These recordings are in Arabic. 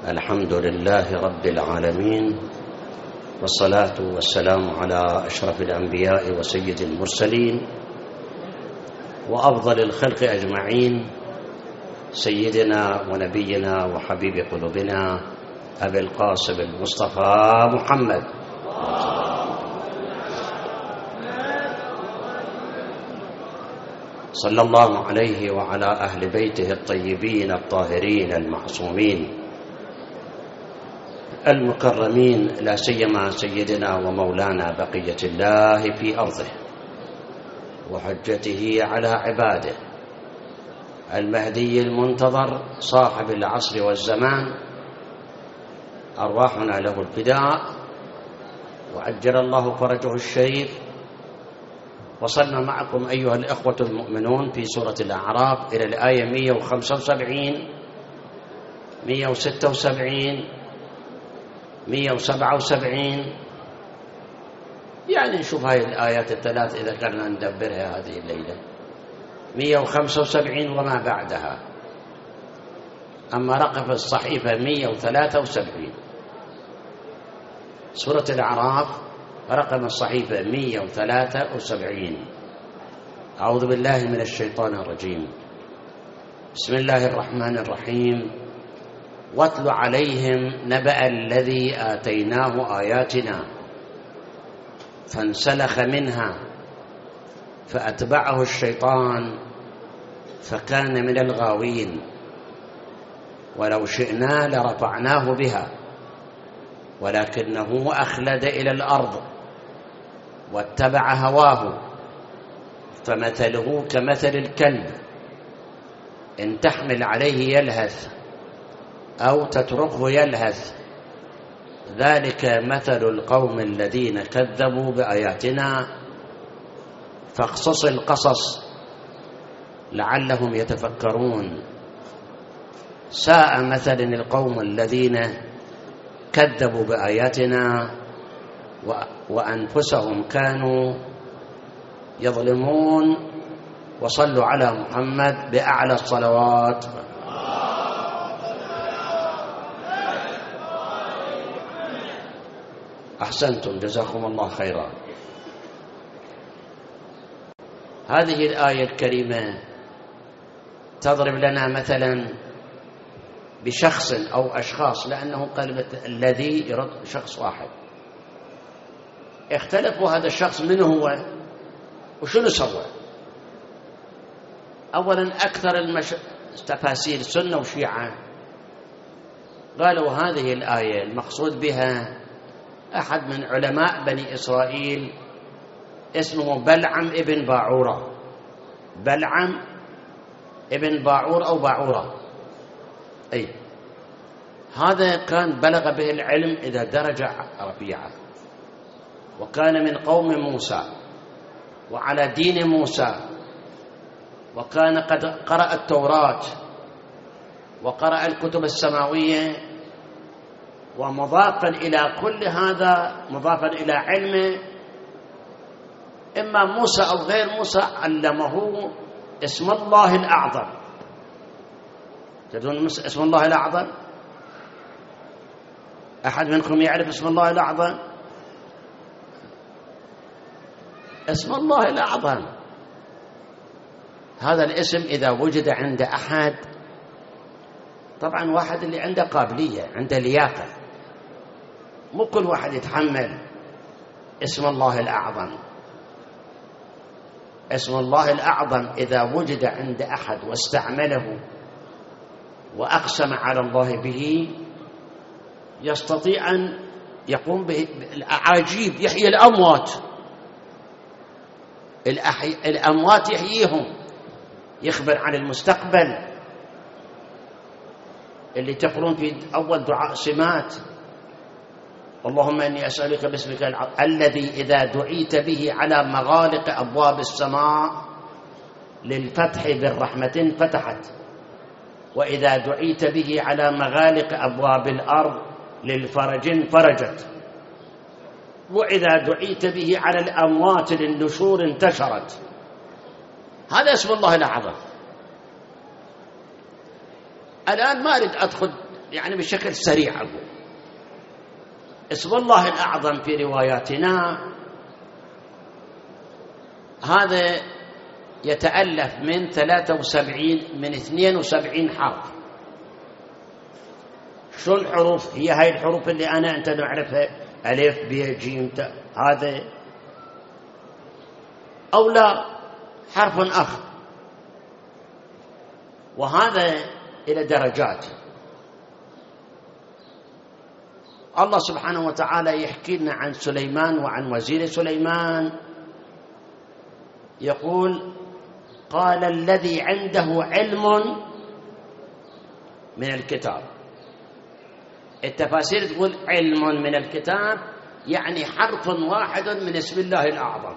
الحمد لله رب العالمين، والصلاة والسلام على أشرف الأنبياء وسيد المرسلين وأفضل الخلق أجمعين، سيدنا ونبينا وحبيب قلوبنا أبي القاسم المصطفى محمد صلى الله عليه وعلى أهل بيته الطيبين الطاهرين المعصومين المكرمين، لا سيما سيدنا ومولانا بقية الله في أرضه وحجته على عباده المهدي المنتظر صاحب العصر والزمان، أرواحنا له الفداء وعجل الله فرجه الشريف. وصلنا معكم أيها الإخوة المؤمنون في سورة الأعراف إلى الآية 175 176 177. يعني نشوف هاي الآيات الثلاث إذا كنا ندبرها هذه الليلة. 175 وما بعدها. أما رقم الصحيفة 173 سورة الأعراف، رقم الصحيفة 173. أعوذ بالله من الشيطان الرجيم. بسم الله الرحمن الرحيم. واتل عليهم نبأ الذي آتيناه آياتنا فانسلخ منها فأتبعه الشيطان فكان من الغاوين، ولو شئنا لرفعناه بها ولكنه أخلد إلى الأرض واتبع هواه فمثله كمثل الكلب إن تحمل عليه يلهث أو تتركه يلهث، ذلك مثل القوم الذين كذبوا بآياتنا فاقصص القصص لعلهم يتفكرون. ساء مثل القوم الذين كذبوا بآياتنا وأنفسهم كانوا يظلمون. وصلوا على محمد بأعلى الصلوات. أحسنتم، جزاكم الله خيرا. هذه الآية الكريمة تضرب لنا مثلا بشخص أو أشخاص، لأنه كلمة الذي يرد شخص واحد. اختلفوا هذا الشخص من هو وشنو سوى. أولا أكثر تفاسير سنة وشيعة قالوا هذه الآية المقصود بها أحد من علماء بني إسرائيل اسمه بلعم ابن باعورة. بلعم ابن باعور أو باعورة، أي هذا كان بلغ به العلم إلى درجة رفيعة، وكان من قوم موسى وعلى دين موسى، وكان قد قرأ التوراة وقرأ الكتب السماوية. ومضافا إلى كل هذا، مضافا إلى علمه، إما موسى أو غير موسى علمه اسم الله الأعظم. تدرون اسم الله الأعظم؟ أحد منكم يعرف اسم الله الأعظم؟ اسم الله الأعظم هذا الاسم إذا وجد عند أحد، طبعا واحد اللي عنده قابلية، عنده لياقة، مو كل واحد يتحمل اسم الله الأعظم. اسم الله الأعظم إذا وجد عند أحد واستعمله وأقسم على الله به يستطيع أن يقوم بالأعاجيب، يحيي الأموات. الأموات يحييهم، يخبر عن المستقبل اللي تقولون في أول دعاء سمات: اللهم إني أسألك باسمك الذي إذا دعيت به على مغالق أبواب السماء للفتح بالرحمة فتحت، وإذا دعيت به على مغالق أبواب الأرض للفرج فرجت، وإذا دعيت به على الأموات للنشور انتشرت. هذا اسم الله الأعظم. الآن ما أريد أدخل يعني بشكل سريع أقول اسم الله الأعظم في رواياتنا هذا يتألف من 72 حرف. شو الحروف؟ هي هاي الحروف اللي أنت نعرفها، ألف ب ج ت، هذا أو لا حرف آخر. وهذا إلى درجات. الله سبحانه وتعالى يحكي لنا عن سليمان وعن وزير سليمان، يقول قال الذي عنده علم من الكتاب. التفاسير تقول علم من الكتاب يعني حرف واحد من اسم الله الأعظم،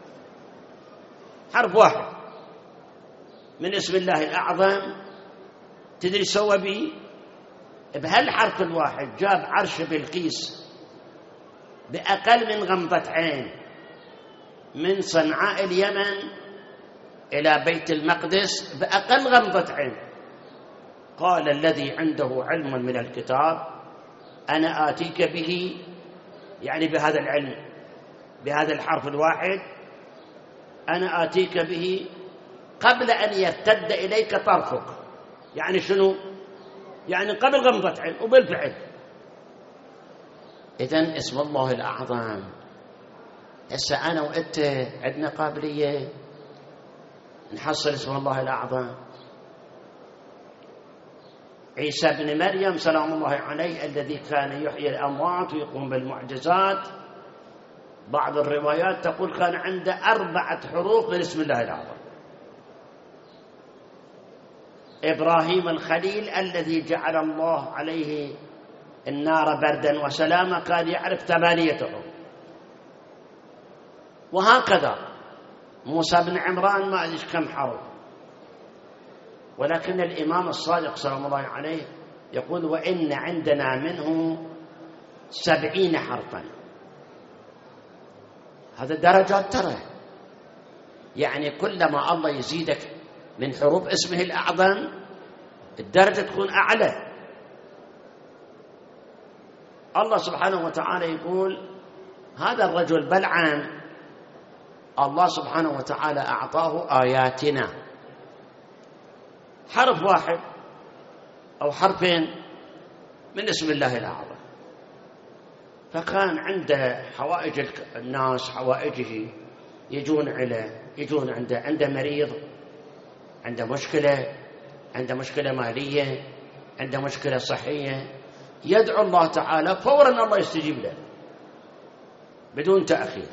حرف واحد من اسم الله الأعظم. تدري سوى به بهالحرف الواحد جاب عرش بلقيس بأقل من غمضة عين من صنعاء اليمن إلى بيت المقدس بأقل غمضة عين. قال الذي عنده علم من الكتاب أنا آتيك به، يعني بهذا العلم بهذا الحرف الواحد أنا آتيك به قبل أن يرتد إليك طرفك. يعني شنو؟ يعني قبل غمضة عين وبالفعل. إذن اسم الله الأعظم. هسه أنا وأنت عندنا قابلية نحصل اسم الله الأعظم. عيسى بن مريم سلام الله عليه الذي كان يحيي الأموات ويقوم بالمعجزات، بعض الروايات تقول كان عنده 4 حروف من اسم الله الأعظم. إبراهيم الخليل الذي جعل الله عليه النار بردا وسلاما كان يعرف 8 حروف. وهكذا موسى بن عمران ما أدري كم حرف. ولكن الإمام الصادق سلام الله عليه يقول وإن عندنا منه 70 حرفا. هذا درجات ترى، يعني كلما الله يزيدك من حروف اسمه الأعظم الدرجة تكون أعلى. الله سبحانه وتعالى يقول هذا الرجل بلعام الله سبحانه وتعالى أعطاه آياتنا، حرف واحد أو حرفين من اسم الله الأعظم، فكان عنده حوائج الناس حوائجه، يجون عنده مريض، عنده مشكلة مالية، عنده مشكلة صحية، يدعو الله تعالى فورا الله يستجيب له بدون تأخير.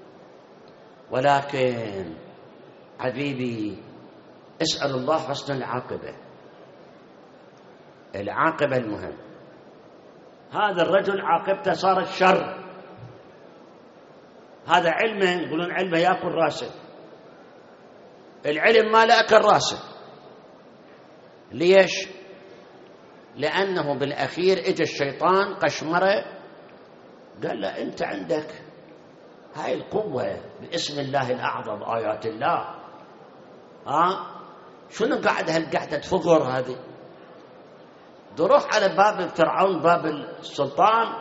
ولكن حبيبي اسأل الله حسن العاقبة المهم. هذا الرجل عاقبته صارت شر. هذا علمه، يقولون علمه يأكل راسه، العلم ما لا أكل راسه. ليش؟ لأنه بالأخير إجا الشيطان قشمره قال له أنت عندك هاي القوة باسم الله الأعظم آيات الله، شنو قاعد هالقعدة فقر هذه؟ روح على باب فرعون باب السلطان،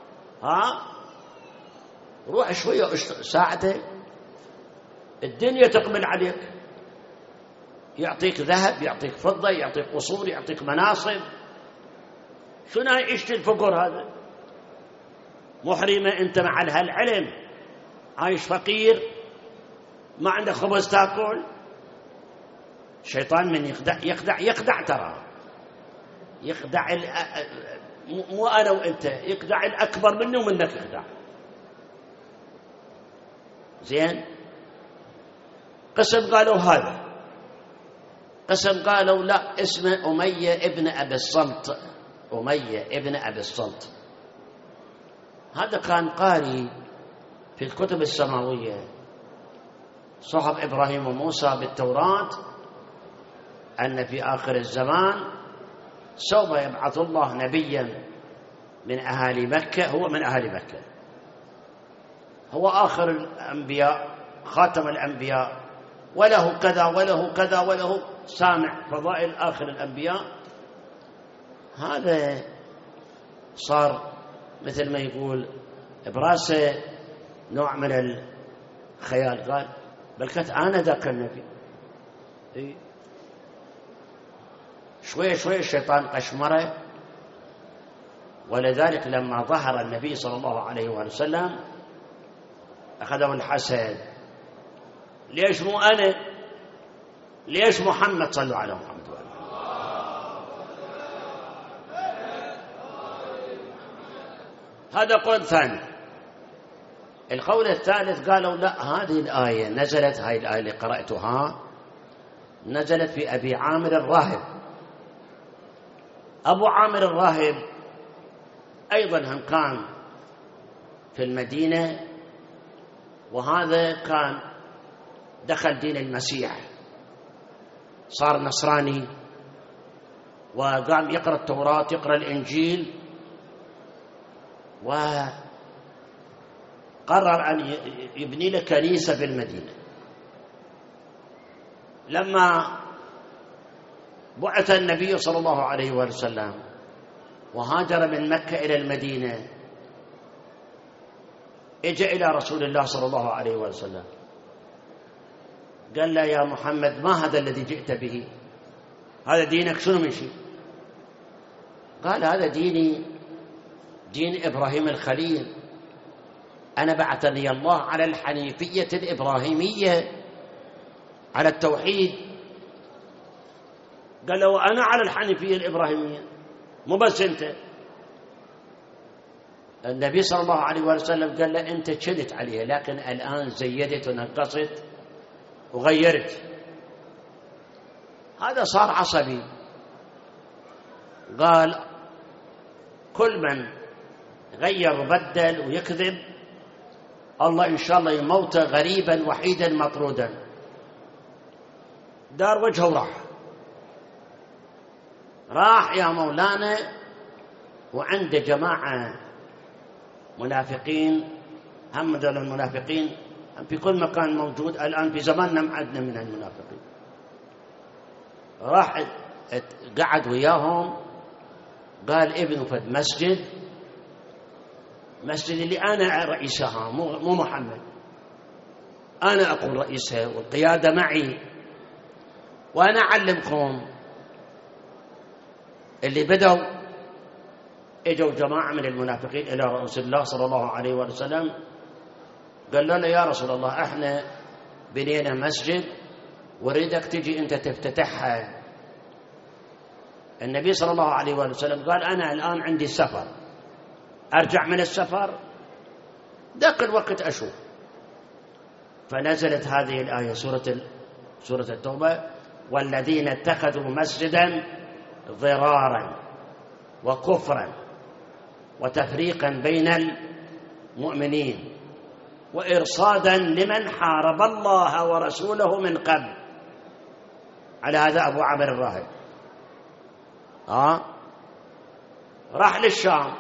روح شوية ساعته الدنيا تقبل عليك، يعطيك ذهب، يعطيك فضة، يعطيك قصور، يعطيك مناصب. شنو عيشت الفقر هذا؟ محرمة أنت مع هالعلم عايش فقير ما عندك خبز تاكل. الشيطان من يخدع ترى يخدع مو أنا وأنت، يخدع الأكبر منه ومنك يخدع. زين، قسم قالوا هذا، قسم قالوا لا اسمه أمية ابن أبي الصلت. أمية ابن أبي الصلت هذا كان قاري في الكتب السماوية، صحف إبراهيم وموسى بالتوراة، أن في آخر الزمان سوف يبعث الله نبيا من أهالي مكة، هو من أهالي مكة، هو آخر الأنبياء، خاتم الأنبياء، وله كذا وله كذا وله سامع فضائل آخر الأنبياء. هذا صار مثل ما يقول براسه نوع من الخيال، قال بل كنت أنا ذاك النبي. شوية شوية الشيطان قشمره، ولذلك لما ظهر النبي صلى الله عليه وسلم أخذه الحسد، ليش مو أنا؟ ليش محمد؟ صلوا على محمد. هذا قول ثاني. القول الثالث قالوا لا، هذه الآية نزلت، هاي الآية اللي قرأتها نزلت في أبي عامر الراهب. أبو عامر الراهب أيضا هم كان في المدينة، وهذا كان دخل دين المسيح، صار نصراني، وقام يقرأ التوراة يقرأ الإنجيل، وقرر أن يبني له كنيسة في المدينة. لما بعث النبي صلى الله عليه وسلم وهاجر من مكة إلى المدينة، اجى إلى رسول الله صلى الله عليه وسلم قال له يا محمد ما هذا الذي جئت به؟ هذا دينك شنو من شيء؟ قال هذا ديني دين إبراهيم الخليل، أنا بعثني الله على الحنيفية الإبراهيمية، على التوحيد. قال له أنا على الحنيفية الإبراهيمية، مو بس أنت. النبي صلى الله عليه وسلم قال له أنت كنت عليها، لكن الآن زيدت ونقصت وغيرت. هذا صار عصبي، قال كل من غير وبدل ويكذب الله إن شاء الله يموت غريبا وحيدا مطرودا. دار وجهه راح يا مولانا، وعنده جماعة منافقين، هم دول المنافقين في كل مكان موجود الآن، في زماننا معدنا من المنافقين. راح قعد وياهم، قال ابنوا فد مسجد اللي أنا رئيسها، مو محمد، أنا أقول رئيسها والقيادة معي، وأنا أعلمكم. اللي بدوا اجوا جماعة من المنافقين إلى رسول الله صلى الله عليه وسلم، قال لنا يا رسول الله احنا بنينا مسجد وريدك تجي انت تفتتحها. النبي صلى الله عليه وسلم قال انا الآن عندي سفر، ارجع من السفر ذاك الوقت اشوف. فنزلت هذه الآية سورة التوبة: والذين اتخذوا مسجدا ضرارا وكفرا وتفريقا بين المؤمنين وإرصادا لمن حارب الله ورسوله من قبل. على هذا أبو عامر الراهب راح للشام.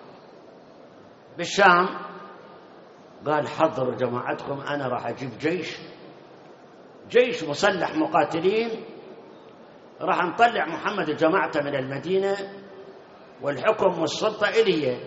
بالشام قال حضروا جماعتكم، أنا راح أجيب جيش مسلح مقاتلين، راح نطلع محمد وجماعته من المدينة والحكم والسلطة إليه.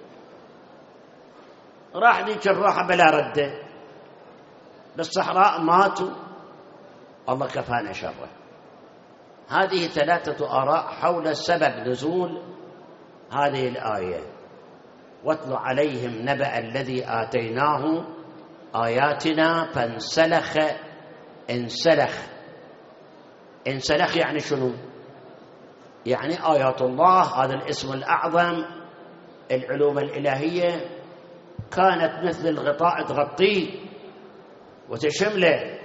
راح ذيك الراحة بلا ردة بالصحراء، ماتوا، الله كفانا شره. هذه 3 آراء حول سبب نزول هذه الآية: واتل عليهم نبأ الذي آتيناه آياتنا فانسلخ. انسلخ يعني شنو؟ يعني آيات الله، هذا الاسم الأعظم، العلوم الإلهية كانت مثل الغطاء تغطيه وتشمله.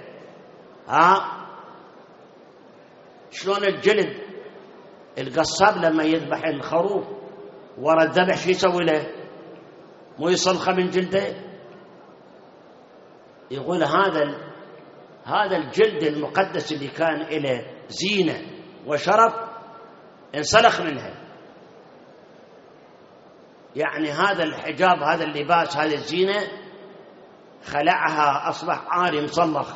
شلون الجلد، القصاب لما يذبح الخروف ورا الذبح شو يسوي له؟ مو يصلخه من جلده؟ يقول هذا الجلد المقدس اللي كان له زينة وشرف انسلخ منها. يعني هذا الحجاب، هذا اللباس، هذه الزينة خلعها، أصبح عاري مصلخ.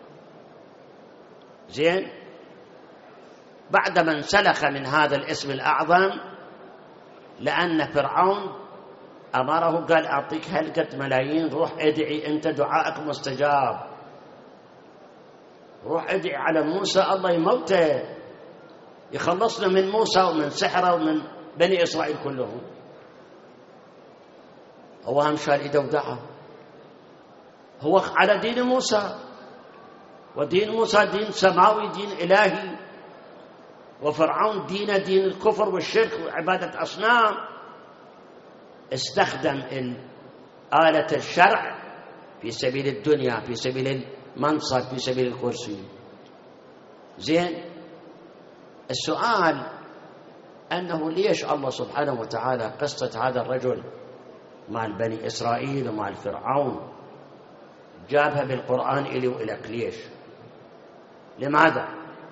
زين، بعدما انسلخ من هذا الاسم الأعظم لأن فرعون أمره قال أعطيك هلقة ملايين، روح ادعي أنت دعائك مستجاب، روح ادعي على موسى الله يموته يخلصنا من موسى ومن سحره ومن بني إسرائيل كلهم. هو هم شال إيده ودعا، هو على دين موسى، ودين موسى دين سماوي دين إلهي، وفرعون دين الكفر والشرك وعبادة أصنام. استخدم آلة الشرع في سبيل الدنيا، في سبيل المنصب، في سبيل الكرسي. زين، السؤال أنه ليش الله سبحانه وتعالى قصة هذا الرجل مع بني إسرائيل ومع فرعون جابها بالقرآن إلي وإلك؟ ليش؟ لماذا؟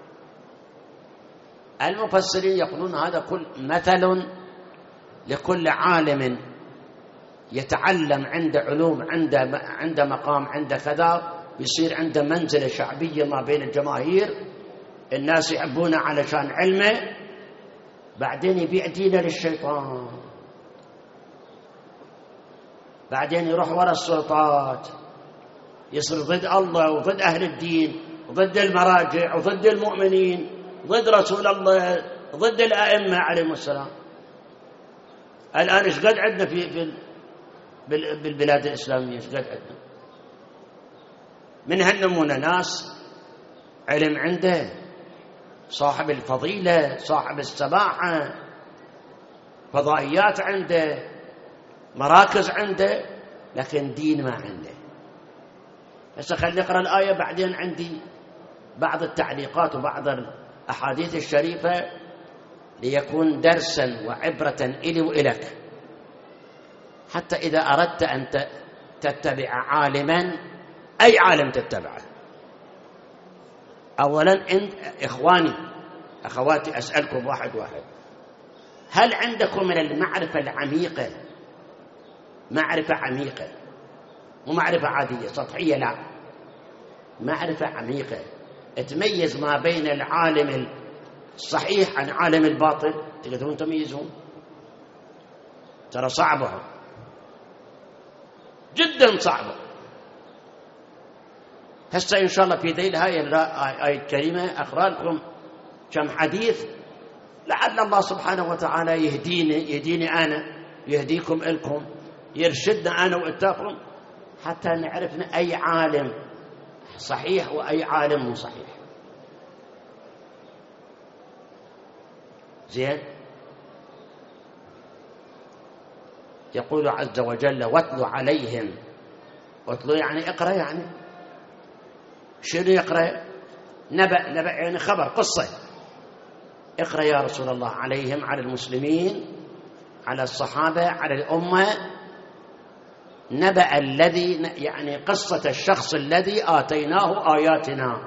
المفسرين يقولون هذا كل مثل لكل عالم يتعلم عند علوم، عند مقام، عند كذا، يصير عنده منزلة شعبية ما بين الجماهير، الناس يحبونه علشان علمه، بعدين يبيع دينه للشيطان، بعدين يروح وراء السلطات، يصير ضد الله وضد أهل الدين وضد المراجع وضد المؤمنين، ضد رسول الله، ضد الأئمة عليهم السلام. الآن إيش قد عندنا في بالبلاد الإسلامية؟ إيش قد عندنا من هالنمونة؟ ناس علم عنده، صاحب الفضيلة، صاحب السماحة، فضائيات عنده، مراكز عنده، لكن دين ما عنده. هسه خلينا نقرأ الآية، بعدين عندي بعض التعليقات وبعض الأحاديث الشريفة ليكون درسا وعبرة إلي وإلك، حتى إذا أردت أن تتبع عالما، أي عالم تتبعه. أولا أنت إخواني أخواتي أسألكم واحد واحد، هل عندكم من المعرفة العميقة، معرفة عميقة مو معرفة عادية سطحية، لا، معرفة عميقة تميز ما بين العالم الصحيح عن عالم الباطل، تقدرون تميزون؟ ترى صعبة جدا، صعبة. هسه إن شاء الله في ذيل هاي الآية الكريمة أقرأ لكم كم حديث لعل الله سبحانه وتعالى يهديني أنا، يهديكم إلكم، يرشدنا أنا وإتاكم، حتى نعرفنا أي عالم صحيح وأي عالم مو صحيح. زين، يقول عز وجل واتل عليهم، واتل يعني اقرأ، يعني شنو يقرأ؟ نبأ يعني خبر، قصة. اقرأ يا رسول الله عليهم، على المسلمين، على الصحابة، على الأمة، نبأ الذي، يعني قصة الشخص الذي آتيناه آياتنا.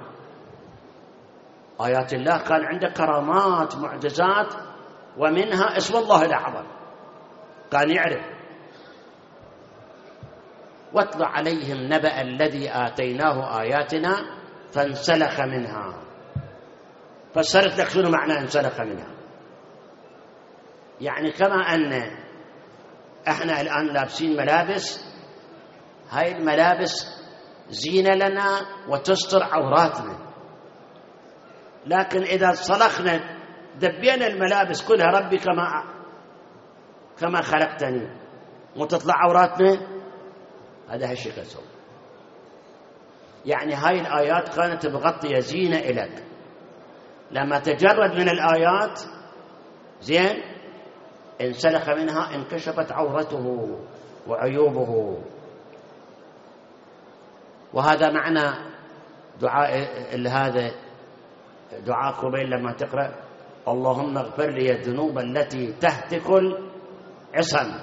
آيات الله كان عنده كرامات، معجزات، ومنها اسم الله الأعظم، كان يعرف. واتل عليهم نبأ الذي آتيناه آياتنا فانسلخ منها. فسرت لك شنو معنى انسلخ منها. يعني كما أن احنا الآن لابسين ملابس، هاي الملابس زينة لنا وتستر عوراتنا، لكن إذا صلخنا دبينا الملابس كلها ربي كما خلقتني وتطلع عوراتنا، هذا هالشيء كسو. يعني هاي الآيات كانت مغطية زينة إلك، لما تجرد من الآيات زين انسلخ منها، انكشفت عورته وعيوبه. وهذا معنى دعاء هذا دعاء قبيل لما تقرأ اللهم اغفر لي الذنوب التي تهتك العصم.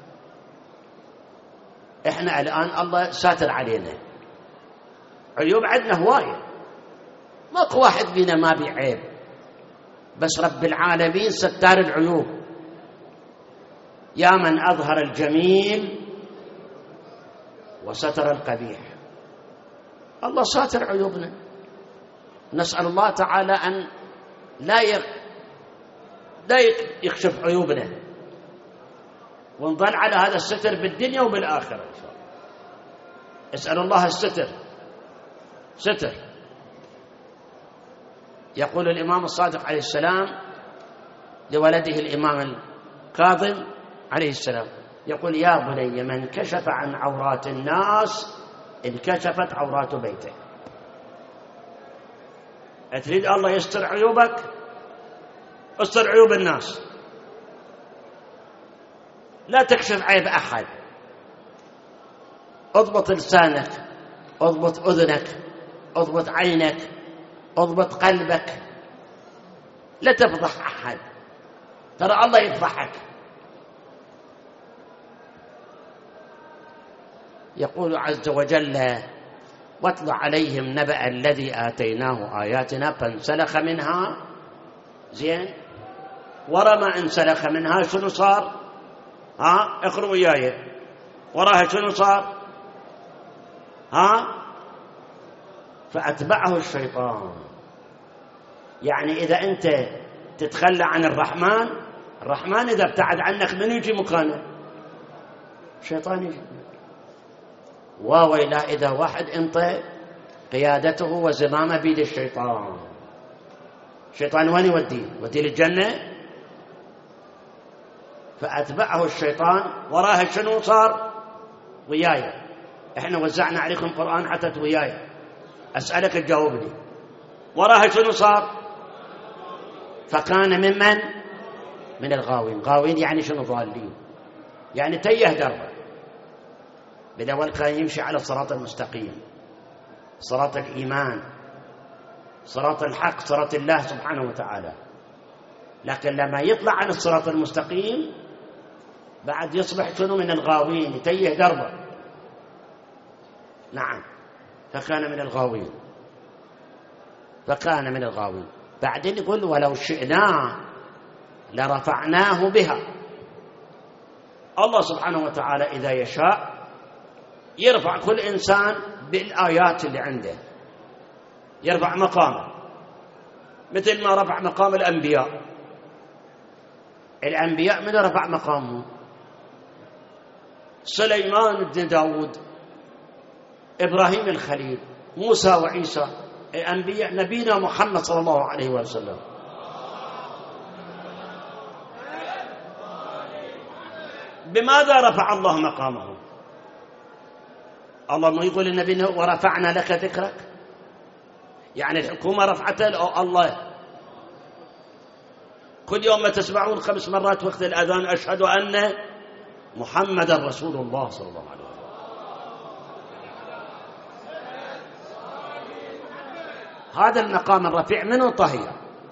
احنا الآن الله ساتر علينا، عيوب عندنا هواية، ماكو واحد فينا ما بعيب، بس رب العالمين ستار العيوب. يا من أظهر الجميل وستر القبيح. الله ساتر عيوبنا، نسأل الله تعالى أن لا يكشف عيوبنا، ونظل على هذا الستر بالدنيا وبالآخرة إن شاء الله. اسأل الله الستر، ستر. يقول الإمام الصادق عليه السلام لولده الإمام الكاظم عليه السلام، يقول: يا بني من كشف عن عورات الناس انكشفت عورات بيته. تريد الله يستر عيوبك، استر عيوب الناس، لا تكشف عيب أحد. اضبط لسانك، اضبط أذنك، اضبط عينك، اضبط قلبك، لا تفضح أحد، ترى الله يفضحك. يقول عز وجل: واتل عليهم نبأ الذي آتيناه آياتنا فانسلخ منها. زين، ورا ما انسلخ منها شنو صار؟ اقرأوا وياي، وراها شنو صار؟ فأتبعه الشيطان. يعني إذا أنت تتخلى عن الرحمن، الرحمن إذا ابتعد عنك من يجي مكانه؟ الشيطان يجي. وويلا إذا واحد انطى قيادته وزمامه بيد الشيطان، الشيطان وين يوديه؟ يوديه للجنة؟ فأتبعه الشيطان. وراها شنو صار؟ وياي، احنا وزعنا عليكم قرآن حتى وياي، أسألك تجاوبني. وراها شنو صار؟ فكان ممن؟ من الغاوين. غاوين يعني شنو؟ ضالين، يعني تيه دربه. بالأول كان يمشي على الصراط المستقيم، صراط الإيمان، صراط الحق، صراط الله سبحانه وتعالى. لكن لما يطلع عن الصراط المستقيم بعد يصبح شنو؟ من الغاوين، يتيه دربه. نعم، فكان من الغاوين، فكان من الغاوين. بعدين يقول: ولو شئنا لرفعناه بها. الله سبحانه وتعالى إذا يشاء يرفع كل إنسان بالآيات اللي عنده، يرفع مقامه، مثل ما رفع مقام الأنبياء. الأنبياء من رفع مقامه؟ سليمان بن داود، إبراهيم الخليل، موسى وعيسى، الأنبياء. نبينا محمد صلى الله عليه وسلم بماذا رفع الله مقامه؟ الله ما يقول للنبي: ورفعنا لك ذكرك؟ يعني الحكومة رفعته أو الله؟ كل يوم ما تسمعون 5 مرات وقت الأذان: أشهد أن محمد رسول الله صلى الله عليه وسلم. هذا المقام الرفيع منه طهي.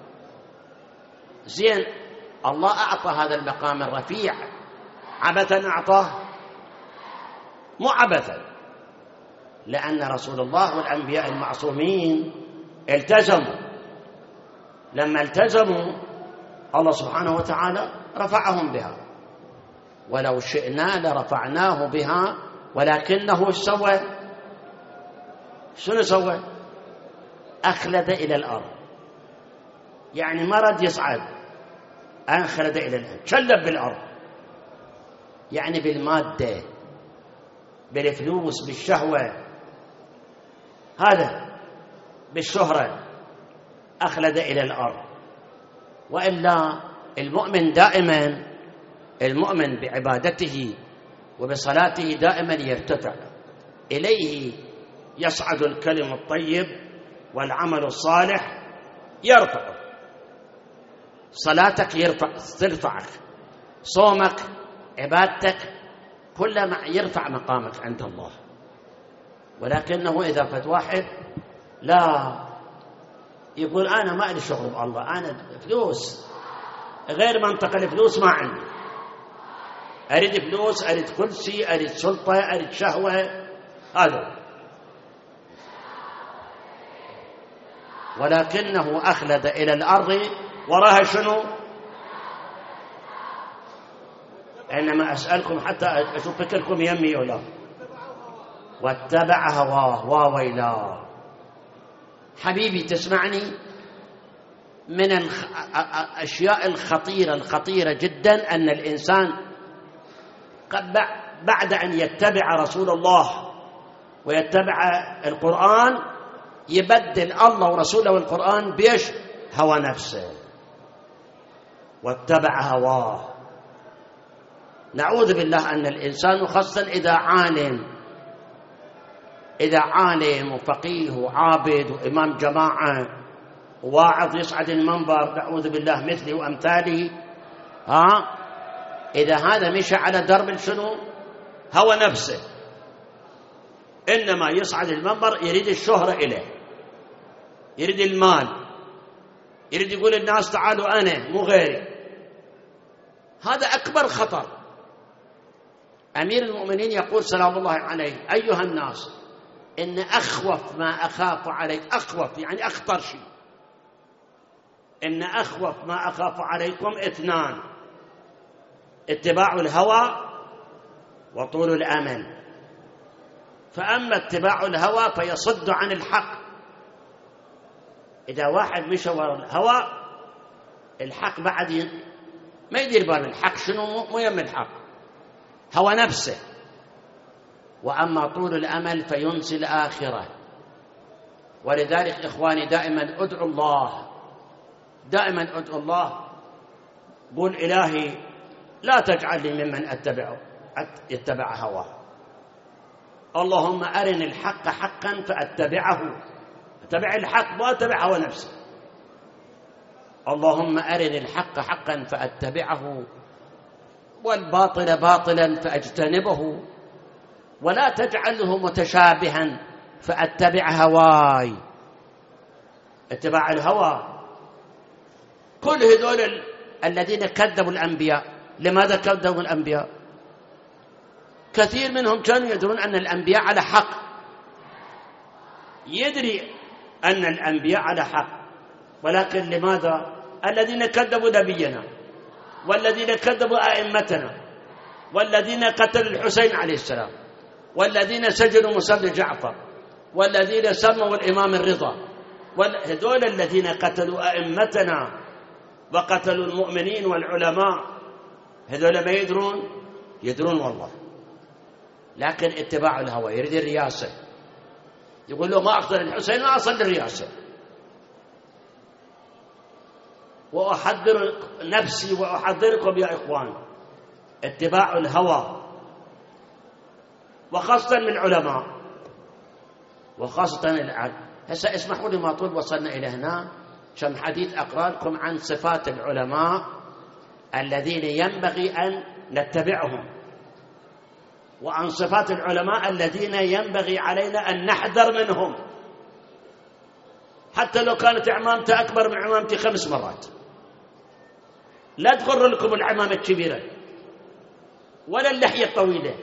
زين، الله أعطى هذا المقام الرفيع عبثا أعطاه؟ مو عبثا، لأن رسول الله والأنبياء المعصومين التزموا. لما التزموا الله سبحانه وتعالى رفعهم بها. ولو شئنا لرفعناه بها ولكنه سوى. شنو سوى؟ أخلد إلى الأرض، يعني مرض يصعد، أخلد إلى الأرض، شلب بالأرض، يعني بالمادة، بالفلوس، بالشهوة، هذا بالشهرة، أخلد إلى الأرض. وإلا المؤمن دائما، المؤمن بعبادته وبصلاته دائما يرتفع، إليه يصعد الكلم الطيب والعمل الصالح يرفع. صلاتك ترفعك، صومك، عبادتك، كلما يرفع مقامك عند الله. ولكنه إذا فات واحد لا يقول: أنا ما لي شغل بالله، أنا فلوس، غير منطقة الفلوس ما عندي، أريد فلوس، أريد كرسي، أريد سلطة، أريد شهوة. هذا ولكنه أخلد إلى الأرض. وراها شنو؟ إنما أسألكم حتى أشوف فكركم يمي ولا. واتبع هواه. وويلا حبيبي تسمعني، من الأشياء الخطيرة جدا أن الإنسان بعد أن يتبع رسول الله ويتبع القرآن يبدل الله ورسوله والقرآن بيش هوى نفسه واتبع هواه. نعوذ بالله أن الإنسان خاصة إذا عالم وفقيه وعابد وإمام جماعة وواعظ يصعد المنبر، نعوذ بالله مثلي وأمثالي، إذا هذا مشى على درب شنو؟ هوى نفسه، إنما يصعد المنبر يريد الشهرة إليه، يريد المال، يريد يقول الناس تعالوا أنا مو غيري. هذا أكبر خطر. أمير المؤمنين يقول سلام الله عليه: أيها الناس، إن أخوف ما أخاف عليك، أخوف يعني أخطر شيء، إن أخوف ما أخاف عليكم 2: اتباع الهوى وطول الأمل. فأما اتباع الهوى فيصد عن الحق. إذا واحد مشى وراء الهوى، الحق بعد ما يدير بال الحق شنو، مو يم الحق، هوى نفسه. وأما طول الأمل فينسي الآخرة. ولذلك إخواني دائما أدعو الله، دائما أدعو الله، قول إلهي لا تجعلني ممن يتبع هواه. اللهم أرني الحق حقا فأتبعه، أتبع الحق وأتبع هوى نفسي. اللهم أرني الحق حقا فأتبعه والباطل باطلا فأجتنبه، ولا تجعله متشابها فأتبع هواي. اتباع الهوى. كل هذول الذين كذبوا الأنبياء، لماذا كذبوا الأنبياء؟ كثير منهم كانوا يدرون أن الأنبياء على حق، يدري أن الأنبياء على حق، ولكن لماذا؟ الذين كذبوا نبينا، والذين كذبوا أئمتنا، والذين قتلوا الحسين عليه السلام، والذين سجنوا موسى بن جعفر، والذين سموا الإمام الرضا، هذول الذين قتلوا أئمتنا وقتلوا المؤمنين والعلماء، هذول ما يدرون والله. لكن اتباع الهوى، يريد الرياسة، يقول له ما أقتل الحسين ما أصل الرياسة. وأحذر نفسي وأحذركم يا إخوان، اتباع الهوى وخاصة من العلماء وخاصة العلم. هسه اسمحوا لي ما طول وصلنا إلى هنا، كم حديث أقرأ لكم عن صفات العلماء الذين ينبغي أن نتبعهم، وعن صفات العلماء الذين ينبغي علينا أن نحذر منهم، حتى لو كانت عمامته أكبر من عمامتي 5 مرات. لا تغر لكم العمامة الكبيرة ولا اللحية الطويلة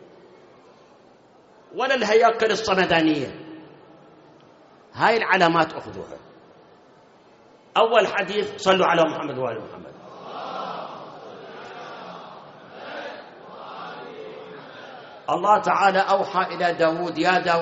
ولا الهياكل الصمدانية. هاي العلامات أخذوها. أول حديث: صلوا على محمد وآل محمد. الله تعالى أوحى إلى داود: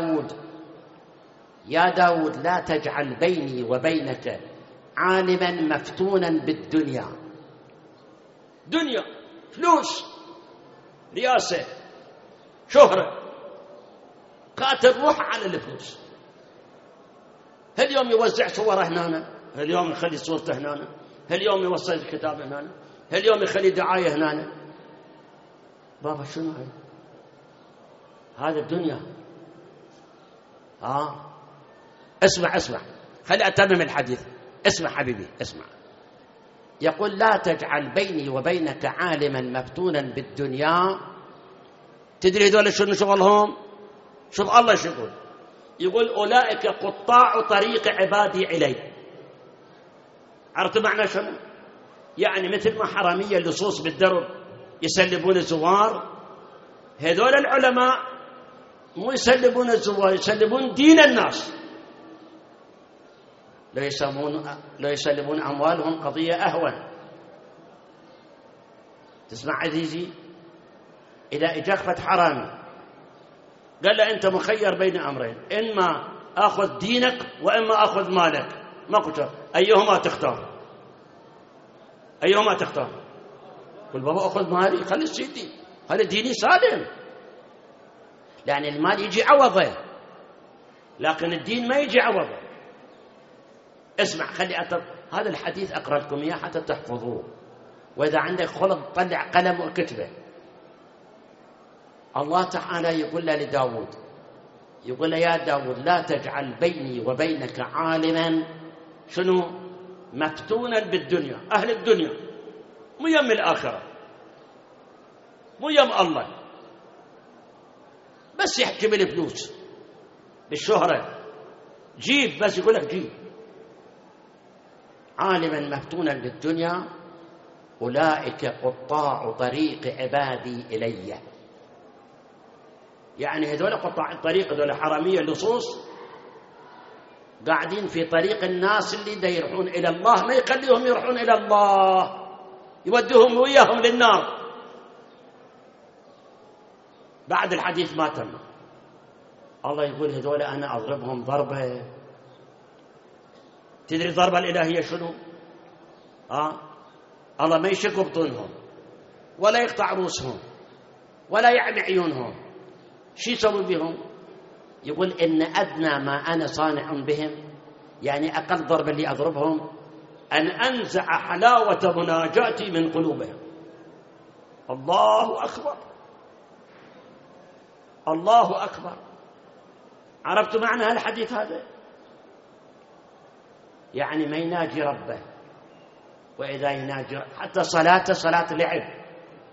يا داود لا تجعل بيني وبينك عالما مفتونا بالدنيا. دنيا، فلوس، رياسة، شهرة، قاتل روح على الفلوس. هاليوم يوزع صوره هنا، هاليوم يخلي صورته هنا، هاليوم يوصل الكتاب هنا، هاليوم يخلي دعاية هنا. بابا شنو هاي؟ هذا الدنيا. اسمع خلي أتمم الحديث. اسمع حبيبي، اسمع. يقول: لا تجعل بيني وبينك عالما مفتونا بالدنيا. تدري هذول شنو شغلهم؟ شوف الله شو يقول: أولئك قطاع طريق عبادي إلي. عرفت معنى شنو؟ يعني مثل ما حرامية اللصوص بالدرب يسلبون الزوار، هذول العلماء مو يسلبون الزوار، يسلبون دين الناس. لا يسلبون أموالهم قضية أهون. تسمع عزيزي؟ إذا إجاك فتح حرامي قال له أنت مخير بين أمرين: إما أخذ دينك وإما أخذ مالك، ما قلت أيهما تختار؟ أيهما تختار؟ قل بابا أخذ مالي، خلي السيدي. هذا ديني سالم، لأن المال يجي عوضه، لكن الدين ما يجي عوضه. اسمع، هذا الحديث أقرأ لكم إياه حتى تحفظوه، وإذا عندك خلق طلع قلم وكتبه. الله تعالى يقول له لداود، يقول له يا داود لا تجعل بيني وبينك عالما شنو مفتونا بالدنيا، أهل الدنيا مو يم الآخرة، مو يم الله، بس يحكي بالفلوس بالشهرة، جيب بس يقول لك جيب. عالما مفتونا بالدنيا أولئك قطاع طريق عبادي إلي. يعني هذول قطاع الطريق، هذول حرامية اللصوص قاعدين في طريق الناس اللي دا يروحون إلى الله، ما يخليهم يروحون إلى الله، يودوهم وياهم للنار. بعد الحديث ما تم، الله يقول هذول أنا أضربهم ضربة. تدري ضربة الإلهية شنو؟ الله ما يشق بطونهم ولا يقطع رؤوسهم ولا يعمي عيونهم. شو يسوي بهم؟ يقول إن أدنى ما أنا صانع بهم، يعني أقل ضربة اللي أضربهم، أن أنزع حلاوة مناجاتي من قلوبهم. الله أكبر، الله أكبر. عرفتوا معنى هالحديث هذا؟ يعني ما يناجي ربه، وإذا يناجي حتى صلاته صلاة لعب.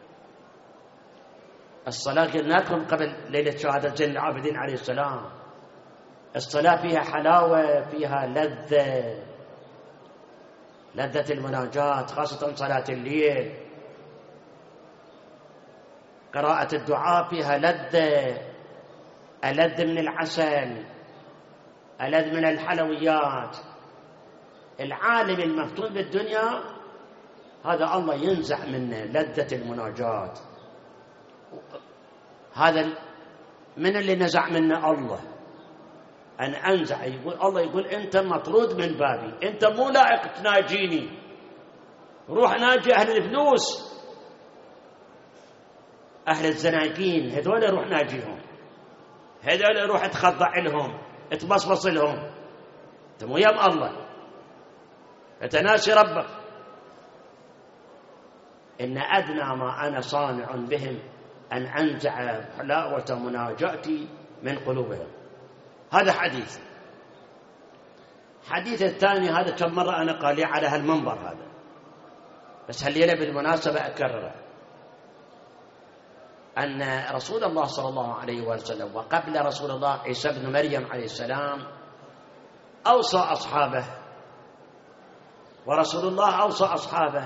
الصلاة قلنا لكم قبل ليلة شهادة زين العابدين عليه السلام، الصلاة فيها حلاوة، فيها لذة، لذة المناجاة، خاصة صلاة الليل. قراءة الدعاء فيها لذة، ألذ من العسل، ألذ من الحلويات. العالم المفتون بالدنيا هذا الله ينزع منه لذة المناجاة. هذا من اللي نزع منه الله، أن أنزع. يقول الله، يقول أنت مطرود من بابي، أنت مو لائق تناجيني، روح ناجي أهل الفلوس، أهل الزناقين، هذول روح ناجيهم، هذول روح تخضع لهم، تبصبص لهم. أنت مو يم الله، فتناسي ربك. إن أدنى ما أنا صانع بهم أن أنزع حلاوة مناجاتي من قلوبهم. هذا حديث الثاني، هذا كم مرة أنا قال لي على هالمنبر هذا، بس هالليلة بالمناسبة أكرره، أن رسول الله صلى الله عليه وسلم وقبل رسول الله عيسى بن مريم عليه السلام أوصى أصحابه، ورسول الله أوصى أصحابه،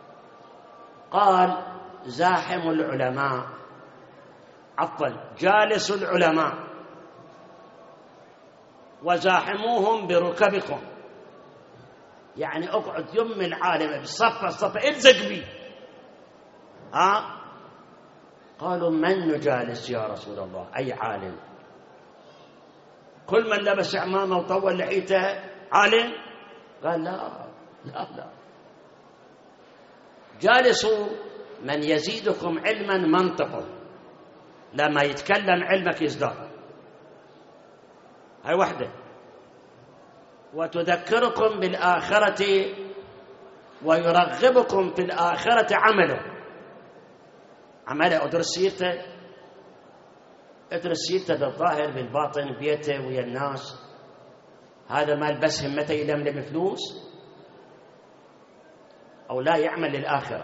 قال زاحموا العلماء، جالسوا العلماء وزاحموهم بركبكم، يعني اقعد يم العالم بالصف الزق بي. قالوا من نجالس يا رسول الله؟ أي عالم؟ كل من لبس عمامه وطول لحيته عالم؟ قال لا، جالسوا من يزيدكم علما منطقه، لما يتكلم علمك يزداد، هاي وحده، وتذكركم بالآخرة ويرغبكم في الآخرة عمله. ادرس سيرته بالظاهر بالباطن، بيته ويا الناس، هذا مال بس همته يلملم فلوس أو لا يعمل للآخرة.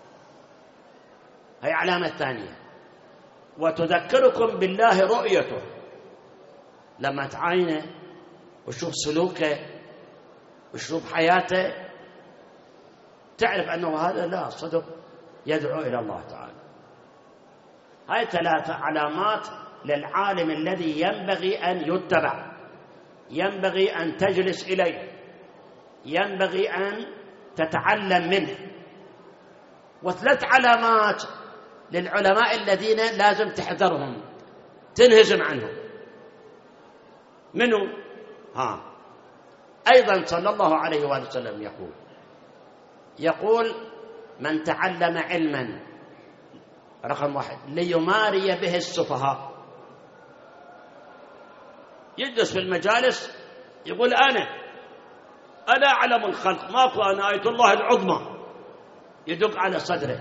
هي علامة ثانية. وتذكركم بالله رؤيته، لما تعاينه وشوف سلوكه وشوف حياته تعرف أنه هذا لا صدق يدعو إلى الله تعالى. هاي 3 علامات للعالم الذي ينبغي أن يتبع، ينبغي أن تجلس إليه، ينبغي أن تتعلم منه. و3 علامات للعلماء الذين لازم تحذرهم، تنهزم عنهم. منه؟ أيضا صلى الله عليه وآله وسلم يقول من تعلم علما رقم 1 ليماري به السفهاء. يجلس في المجالس يقول أنا أعلم الخلق، ماكو أنا آية الله العظمى، يدق على صدره.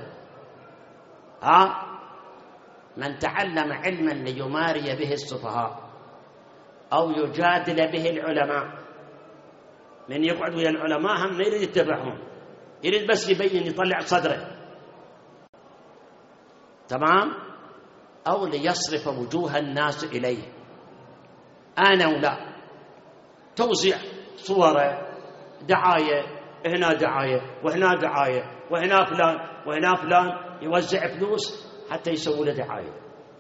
من تعلم علما ليماري به السفهاء أو يجادل به العلماء، من يقعد ويا العلماء هم ما يريد يتبعهم، يريد بس يبين يطلع صدره، تمام؟ أو ليصرف وجوه الناس إليه، أنا ولا توزيع صوره، دعاية، هنا دعاية وهنا دعاية وهنا فلان وهنا فلان، يوزع فلوس حتى يسوي له دعاية.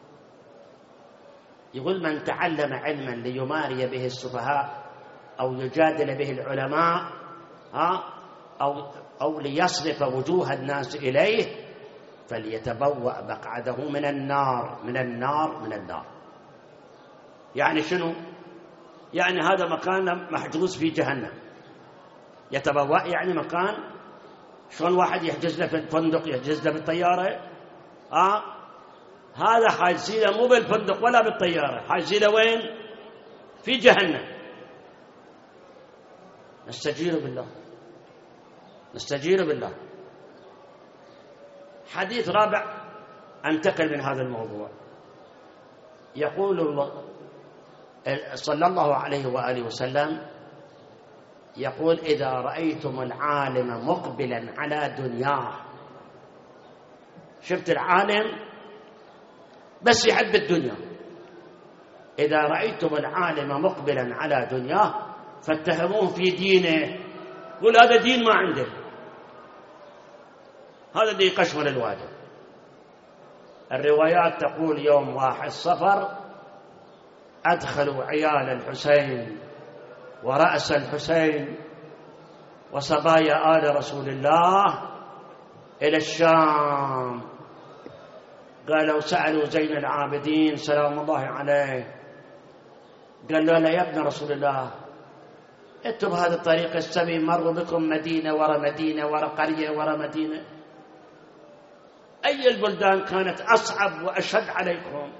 يقول من تعلم علما ليماري به السفهاء أو يجادل به العلماء أو ليصرف وجوه الناس إليه فليتبوأ مقعده من النار من النار من النار. يعني شنو؟ يعني هذا مكان محجوز في جهنم. يتبوأ يعني مكان، شلون واحد يحجز له في الفندق، يحجز له بالطيارة، هذا حاجزي له مو بالفندق ولا بالطيارة، حاجزي له وين؟ في جهنم. نستجير بالله، نستجير بالله. حديث رابع أنتقل من هذا الموضوع. يقول الله صلى الله عليه وآله وسلم، يقول إذا رأيتم العالم مقبلا على دنياه، شفت العالم بس يحب الدنيا، إذا رأيتم العالم مقبلا على دنياه فاتهموه في دينه، قل هذا دين ما عنده، هذا دي قشمر الواجب. الروايات تقول يوم 1 صفر أدخلوا عيال الحسين ورأس الحسين وصبايا آل رسول الله إلى الشام. قالوا سألوا زين العابدين سلام الله عليه، قال له يا ابن رسول الله انتم بهذا الطريق السبي مروا بكم مدينة ورا مدينة ورا قرية ورا مدينة، أي البلدان كانت أصعب وأشد عليكم؟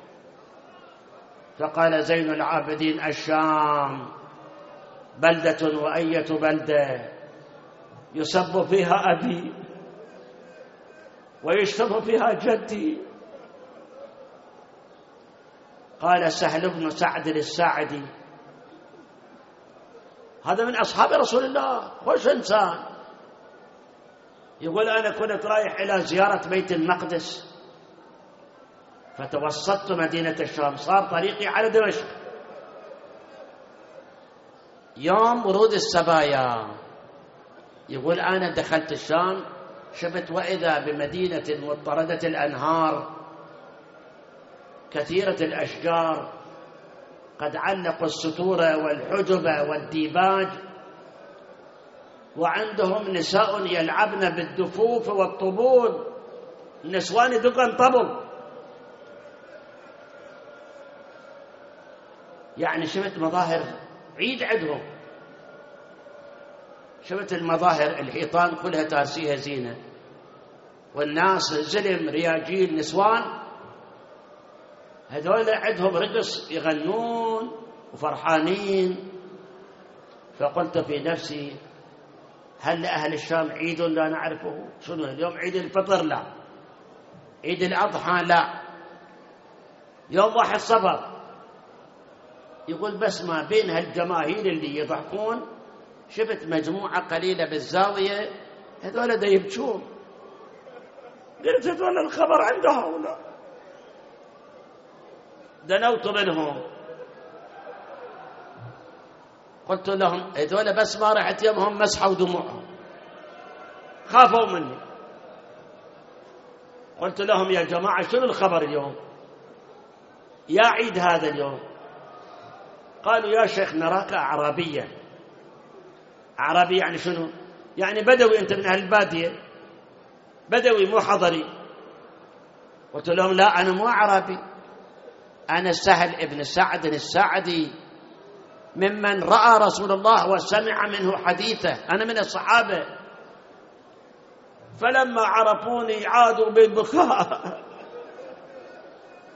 فقال زين العابدين الشام بلدة وأية بلدة يسب فيها أبي ويشتم فيها جدي. قال سهل بن سعد الساعدي، هذا من أصحاب رسول الله، خوش إنسان، يقول أنا كنت رايح إلى زيارة بيت المقدس فتوسطت مدينة الشام، صار طريقي على دمشق. يوم ورود السبايا يقول أنا دخلت الشام شفت وإذا بمدينة مضطردة الأنهار كثيرة الأشجار، قد علقوا الستور والحجب والديباج، وعندهم نساء يلعبن بالدفوف والطبول، النسوان يدقن طبل. يعني شفت مظاهر عيد عندهم، شفت المظاهر الحيطان كلها تارسيها زينة، والناس زلم رياجيل نسوان، هذول عندهم رقص يغنون وفرحانين. فقلت في نفسي هل لأهل الشام عيد لا نعرفه؟ شنو اليوم؟ عيد الفطر لا، عيد الأضحى لا، يوم 1 صفر. يقول بس ما بين هالجماهير اللي يضحكون شفت مجموعة قليلة بالزاوية، هذول دا يبكون. قلت هذول الخبر عند هؤلاء، دنوت منهم، قلت لهم هذول بس ما رحت يمهم مسحوا دموعهم، خافوا مني. قلت لهم يا جماعة شنو الخبر اليوم؟ يا عيد هذا اليوم؟ قالوا يا شيخ نراك أعرابيا. أعرابي يعني شنو؟ يعني بدوي، أنت من أهل البادية، بدوي مو حضري. قلت لهم لا أنا مو أعرابي، أنا سهل ابن سعد الساعدي، ممن رأى رسول الله وسمع منه حديثه، أنا من الصحابة. فلما عرفوني عادوا بالبكاء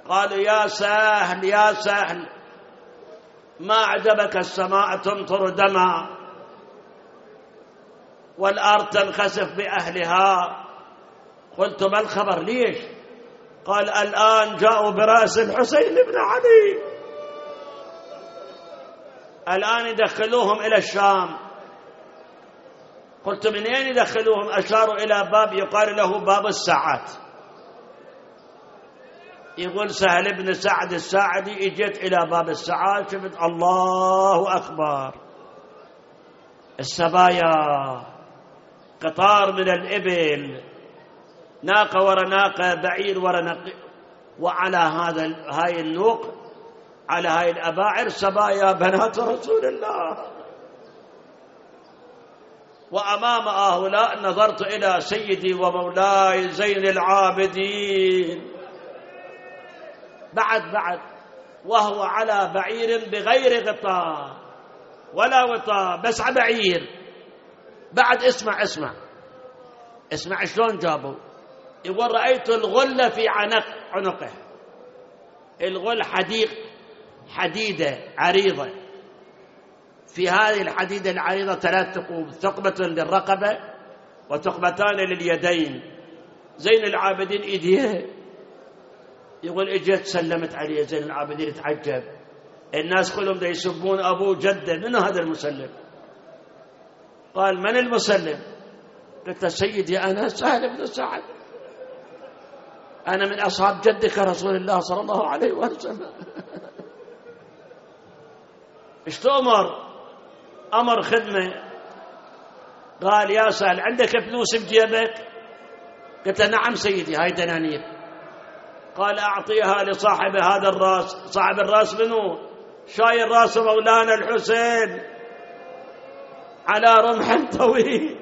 قالوا يا سهل يا سهل، ما أعجبك السماء تمطر دما والأرض تنخسف بأهلها؟ قلت ما الخبر ليش؟ قال الآن جاءوا برأس الحسين بن علي، الآن يدخلوهم إلى الشام. قلت من أين يدخلوهم؟ أشاروا إلى باب يقال له باب الساعات. يقول سهل بن سعد الساعدي اجت إلى باب الساعات، شفت الله أكبر، السبايا، قطار من الإبل، ناقة ورا ناقة، بعير ورا ناقة، وعلى هاي النوق، على هاي الأباعر سبايا بنات رسول الله. وأمام هؤلاء نظرت إلى سيدي ومولاي زين العابدين بعد وهو على بعير بغير غطاء ولا وطاء، بس على بعير. بعد اسمع شلون جابوا. يقول رأيت الغلة في عنقه، الغل حديدة عريضة، في هذه الحديدة العريضة 3 ثقوب، ثقبة للرقبة وثقبتان لليدين. زين العابدين إيديه. يقول اجت سلمت عليه زين العابدين، تعجب، الناس كلهم دا يسبون أبوه جده، من هذا المسلم؟ قال من المسلم؟ قلت سيدي أنا سهل بن سعد، أنا من أصحاب جدك رسول الله صلى الله عليه وسلم. ايش تؤمر؟ أمر خدمة. قال يا سهل عندك فلوس بجيبك؟ قلت نعم سيدي، هاي دنانير. قال أعطيها لصاحب هذا الرأس. صاحب الرأس منو؟ شايل رأس مولانا الحسين على رمح طويل.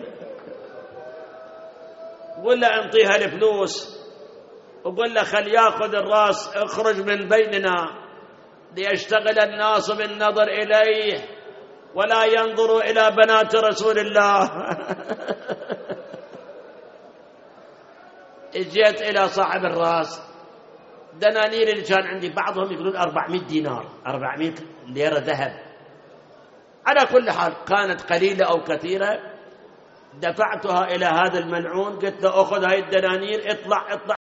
قل له انطيها الفلوس، وقل له خل ياخذ الرأس، اخرج من بيننا ليشتغل الناس بالنظر إليه ولا ينظروا إلى بنات رسول الله. اجيت إلى صاحب الرأس، دنانير اللي كان عندي بعضهم يقولون 400 دينار، 400 ليرة ذهب. على كل حال كانت قليلة أو كثيرة، دفعتها إلى هذا الملعون، قلت له أخذ هاي الدنانير، اطلع